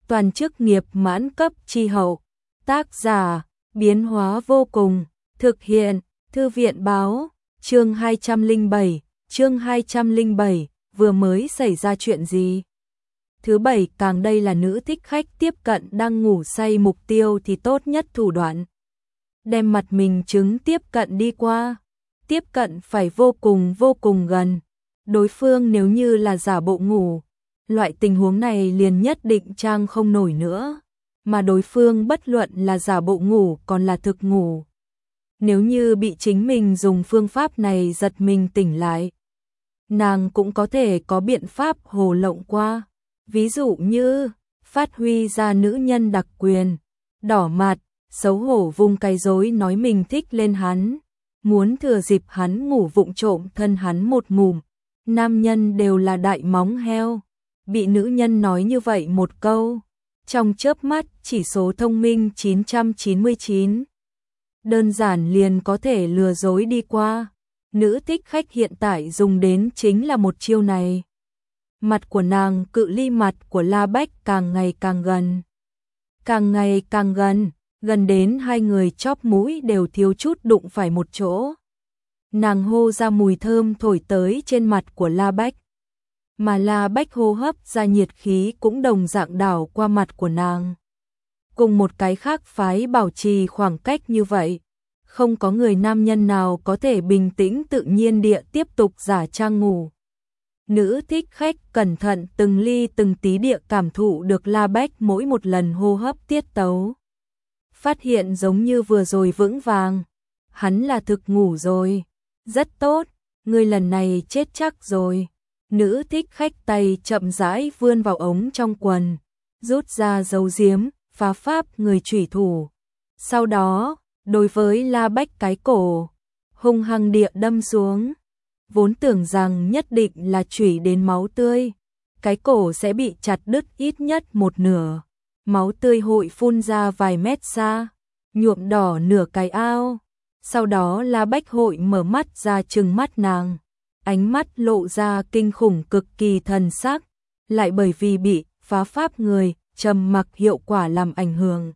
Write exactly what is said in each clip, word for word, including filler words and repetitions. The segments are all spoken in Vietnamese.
toàn chức nghiệp mãn cấp chi hậu. Tác giả, biến hóa vô cùng, thực hiện, thư viện báo, chương hai trăm lẻ bảy, chương hai trăm lẻ bảy, vừa mới xảy ra chuyện gì? Thứ bảy, càng đây là nữ thích khách tiếp cận đang ngủ say mục tiêu thì tốt nhất thủ đoạn. Đem mặt mình chứng tiếp cận đi qua, tiếp cận phải vô cùng vô cùng gần. Đối phương nếu như là giả bộ ngủ, loại tình huống này liền nhất định trang không nổi nữa, mà đối phương bất luận là giả bộ ngủ còn là thực ngủ. Nếu như bị chính mình dùng phương pháp này giật mình tỉnh lại, nàng cũng có thể có biện pháp hồ lộng qua. Ví dụ như, phát huy ra nữ nhân đặc quyền, đỏ mặt, xấu hổ vung cái rối nói mình thích lên hắn, muốn thừa dịp hắn ngủ vụng trộm thân hắn một ngụm. Nam nhân đều là đại móng heo, bị nữ nhân nói như vậy một câu, trong chớp mắt chỉ số thông minh chín trăm chín mươi chín. Đơn giản liền có thể lừa dối đi qua. Nữ thích khách hiện tại dùng đến chính là một chiêu này. Mặt của nàng cự ly mặt của La Bách càng ngày càng gần. Càng ngày càng gần, gần đến hai người chóp mũi đều thiếu chút đụng phải một chỗ. Nàng hô ra mùi thơm thổi tới trên mặt của La Bách. Mà La Bách hô hấp ra nhiệt khí cũng đồng dạng đảo qua mặt của nàng. Cùng một cái khác phái bảo trì khoảng cách như vậy, không có người nam nhân nào có thể bình tĩnh tự nhiên địa tiếp tục giả trang ngủ. Nữ thích khách cẩn thận từng ly từng tí địa cảm thụ được La Bách mỗi một lần hô hấp tiết tấu. Phát hiện giống như vừa rồi vững vàng, hắn là thực ngủ rồi. Rất tốt, người lần này chết chắc rồi. Nữ thích khách tay chậm rãi vươn vào ống trong quần, rút ra dấu diếm, phá pháp người chủy thủ. Sau đó, đối với La Bách cái cổ, hung hăng địa đâm xuống. Vốn tưởng rằng nhất định là chủy đến máu tươi, cái cổ sẽ bị chặt đứt ít nhất một nửa. Máu tươi hội phun ra vài mét xa, nhuộm đỏ nửa cái ao. Sau đó La Bách hội mở mắt ra trừng mắt nàng, ánh mắt lộ ra kinh khủng cực kỳ thần sắc, lại bởi vì bị phá pháp người, trầm mặc hiệu quả làm ảnh hưởng.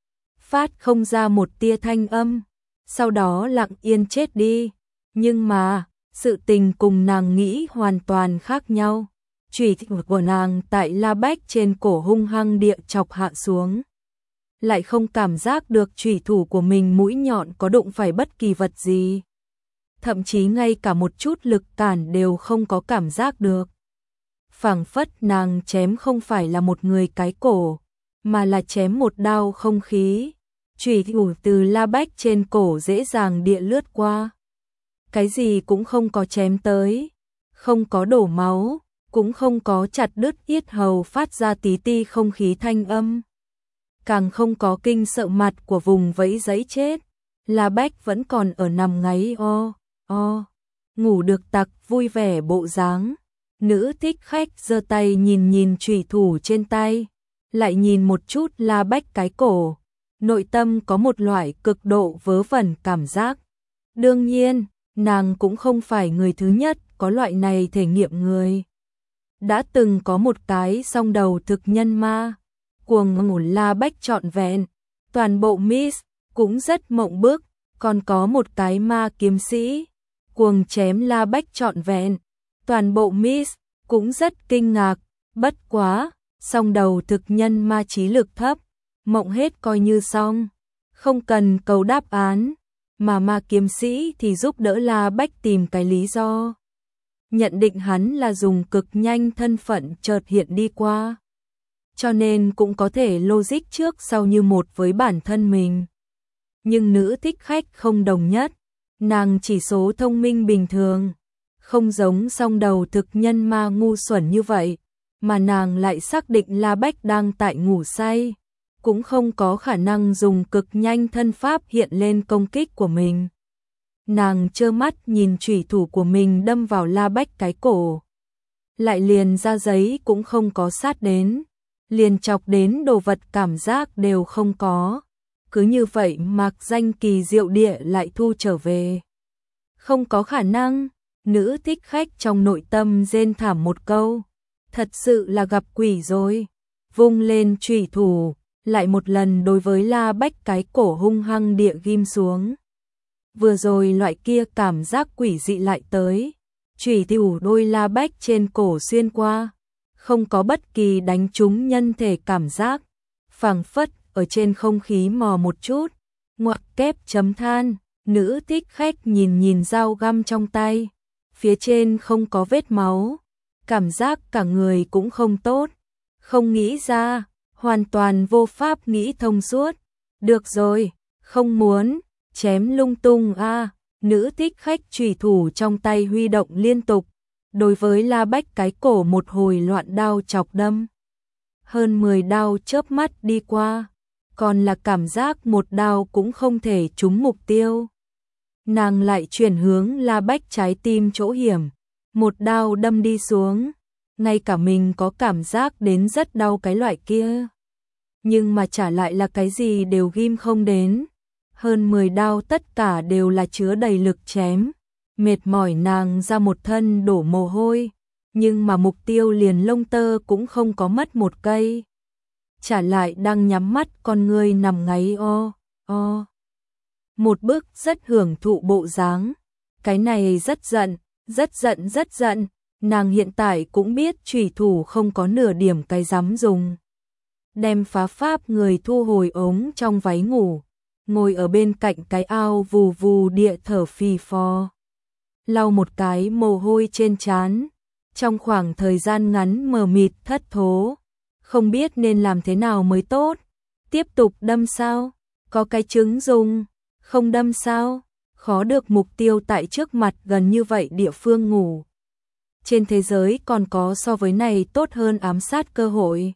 Phát không ra một tia thanh âm, sau đó lặng yên chết đi. Nhưng mà, sự tình cùng nàng nghĩ hoàn toàn khác nhau. Chủy thủ của nàng tại La Bách trên cổ hung hăng địa chọc hạ xuống. Lại không cảm giác được chủy thủ của mình mũi nhọn có đụng phải bất kỳ vật gì. Thậm chí ngay cả một chút lực cản đều không có cảm giác được. Phảng phất nàng chém không phải là một người cái cổ, mà là chém một đao không khí. Chủy thủ từ La Bách trên cổ dễ dàng địa lướt qua. Cái gì cũng không có chém tới, không có đổ máu, cũng không có chặt đứt yết hầu phát ra tí ti không khí thanh âm. Càng không có kinh sợ mặt của vùng vẫy giấy chết. La Bách vẫn còn ở nằm ngáy o, o, ngủ được tặc vui vẻ bộ dáng. Nữ thích khách giơ tay nhìn nhìn chủy thủ trên tay, lại nhìn một chút La Bách cái cổ. Nội tâm có một loại cực độ vớ vẩn cảm giác. Đương nhiên, nàng cũng không phải người thứ nhất có loại này thể nghiệm người. Đã từng có một cái song đầu thực nhân ma, cuồng ngủ La Bách trọn vẹn, toàn bộ miss, cũng rất mộng bức, còn có một cái ma kiếm sĩ, cuồng chém La Bách trọn vẹn, toàn bộ miss, cũng rất kinh ngạc, bất quá, song đầu thực nhân ma trí lực thấp, mộng hết coi như xong, không cần cầu đáp án, mà ma kiếm sĩ thì giúp đỡ La Bách tìm cái lý do. Nhận định hắn là dùng cực nhanh thân phận chợt hiện đi qua, cho nên cũng có thể logic trước sau như một với bản thân mình. Nhưng nữ thích khách không đồng nhất, nàng chỉ số thông minh bình thường, không giống song đầu thực nhân ma ngu xuẩn như vậy, mà nàng lại xác định La Bách đang tại ngủ say, cũng không có khả năng dùng cực nhanh thân pháp hiện lên công kích của mình. Nàng trơ mắt nhìn chủy thủ của mình đâm vào La Bách cái cổ, lại liền ra giấy cũng không có sát đến, liền chọc đến đồ vật cảm giác đều không có. Cứ như vậy mạc danh kỳ diệu địa lại thu trở về. Không có khả năng, nữ thích khách trong nội tâm rên thảm một câu, thật sự là gặp quỷ rồi. vung lên chủy thủ, lại một lần đối với La Bách cái cổ hung hăng địa ghim xuống. Vừa rồi loại kia cảm giác quỷ dị lại tới, chủy thủ đôi La Bách trên cổ xuyên qua, không có bất kỳ đánh trúng nhân thể cảm giác, phảng phất ở trên không khí mò một chút, ngoặc kép chấm than, nữ thích khách nhìn nhìn dao găm trong tay, phía trên không có vết máu, cảm giác cả người cũng không tốt, không nghĩ ra, hoàn toàn vô pháp nghĩ thông suốt, được rồi, không muốn, chém lung tung a, nữ thích khách chủy thủ trong tay huy động liên tục, đối với La Bách cái cổ một hồi loạn đao chọc đâm. Hơn mười đao chớp mắt đi qua, còn là cảm giác một đao cũng không thể trúng mục tiêu. Nàng lại chuyển hướng La Bách trái tim chỗ hiểm, một đao đâm đi xuống, ngay cả mình có cảm giác đến rất đau cái loại kia. Nhưng mà trả lại là cái gì đều ghim không đến. Hơn mười đao tất cả đều là chứa đầy lực chém, mệt mỏi nàng ra một thân đổ mồ hôi, nhưng mà mục tiêu liền lông tơ cũng không có mất một cây. Trả lại đang nhắm mắt con người nằm ngáy o, o. Một bức rất hưởng thụ bộ dáng, cái này rất giận, rất giận rất giận, nàng hiện tại cũng biết chủy thủ không có nửa điểm cái dám dùng. Đem phá pháp người thu hồi ống trong váy ngủ, ngồi ở bên cạnh cái ao vù vù địa thở phì phò. Lau một cái mồ hôi trên trán, trong khoảng thời gian ngắn mờ mịt thất thố, không biết nên làm thế nào mới tốt. Tiếp tục đâm sao? Có cái trứng dùng, không đâm sao? Khó được mục tiêu tại trước mặt gần như vậy địa phương ngủ. Trên thế giới còn có so với này tốt hơn ám sát cơ hội.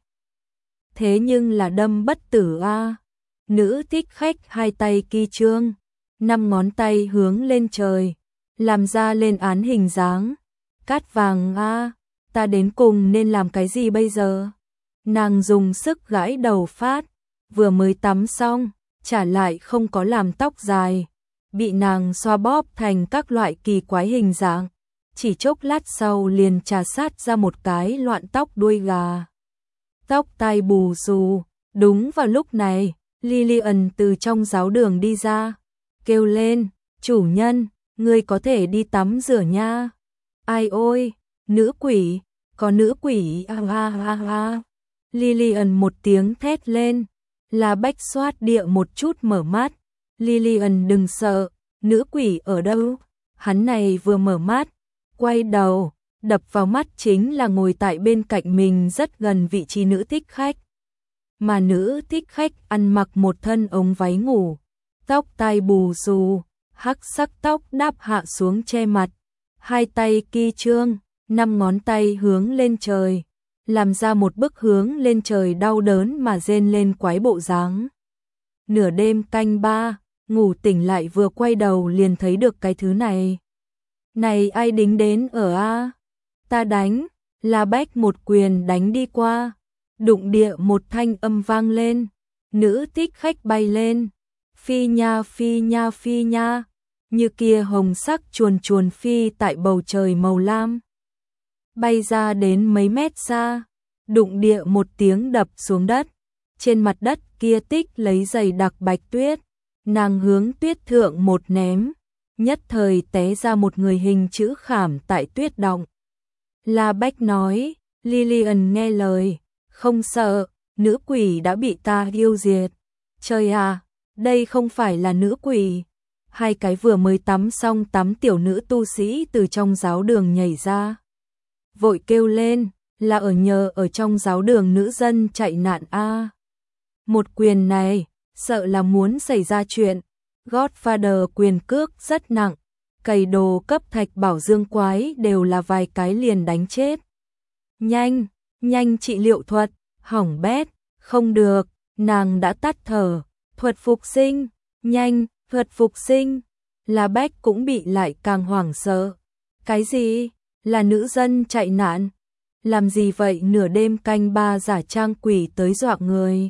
Thế nhưng là đâm bất tử a. Nữ thích khách hai tay ki trương, năm ngón tay hướng lên trời, làm ra lên án hình dáng. Cát vàng a, ta đến cùng nên làm cái gì bây giờ? Nàng dùng sức gãi đầu phát, vừa mới tắm xong, trả lại không có làm tóc dài, bị nàng xoa bóp thành các loại kỳ quái hình dạng, chỉ chốc lát sau liền trà sát ra một cái loạn tóc đuôi gà. Tóc tai bù xù, đúng vào lúc này, Lillian từ trong giáo đường đi ra, kêu lên, chủ nhân, ngươi có thể đi tắm rửa nha. Ai ôi, nữ quỷ, có nữ quỷ a a a a. Lillian một tiếng thét lên, La Bách xoát địa một chút mở mắt. Lillian đừng sợ, nữ quỷ ở đâu? Hắn này vừa mở mắt, quay đầu, đập vào mắt chính là ngồi tại bên cạnh mình rất gần vị trí nữ thích khách. Mà nữ thích khách ăn mặc một thân ống váy ngủ, tóc tai bù xù, hắc sắc tóc đáp hạ xuống che mặt, hai tay ki trương, năm ngón tay hướng lên trời, làm ra một bức hướng lên trời đau đớn mà rên lên quái bộ dáng. Nửa đêm canh ba, ngủ tỉnh lại vừa quay đầu liền thấy được cái thứ này. Này ai đính đến ở a? Ta đánh, La Bách một quyền đánh đi qua, đụng địa một thanh âm vang lên, nữ thích khách bay lên, phi nha phi nha phi nha, như kia hồng sắc chuồn chuồn phi tại bầu trời màu lam. Bay ra đến mấy mét xa, đụng địa một tiếng đập xuống đất, trên mặt đất kia tích lấy dày đặc bạch tuyết, nàng hướng tuyết thượng một ném, nhất thời té ra một người hình chữ khảm tại tuyết động. La Bách nói, Lillian nghe lời, không sợ, nữ quỷ đã bị ta yêu diệt. Trời à, đây không phải là nữ quỷ. Hai cái vừa mới tắm xong tắm tiểu nữ tu sĩ từ trong giáo đường nhảy ra. Vội kêu lên, là ở nhờ ở trong giáo đường nữ dân chạy nạn a. Một quyền này, sợ là muốn xảy ra chuyện. Godfather quyền cước rất nặng, cày đồ cấp thạch bảo dương quái đều là vài cái liền đánh chết. Nhanh, nhanh trị liệu thuật, hỏng bét, không được, nàng đã tắt thở, thuật phục sinh, nhanh, thuật phục sinh. La Bách cũng bị lại càng hoảng sợ. Cái gì? Là nữ dân chạy nạn? Làm gì vậy nửa đêm canh ba giả trang quỷ tới dọa người?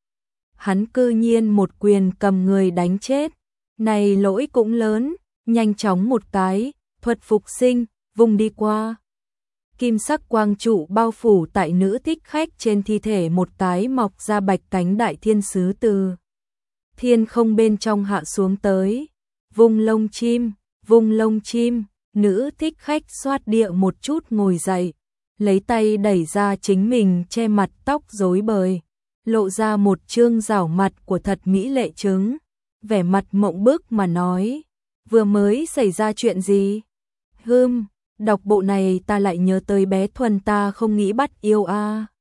Hắn cư nhiên một quyền cầm người đánh chết. Này lỗi cũng lớn, nhanh chóng một cái, thuật phục sinh, vùng đi qua. kim sắc quang trụ bao phủ tại nữ thích khách trên thi thể, một tái mọc ra bạch cánh đại thiên sứ từ thiên không bên trong hạ xuống tới, vung lông chim, vung lông chim, nữ thích khách xoát địa một chút ngồi dậy, lấy tay đẩy ra chính mình che mặt tóc rối bời, lộ ra một trương rảo mặt của thật mỹ lệ trứng, vẻ mặt mộng bức mà nói, vừa mới xảy ra chuyện gì? Hừm, đọc bộ này ta lại nhớ tới bé Thuần, ta không nghĩ bắt yêu a.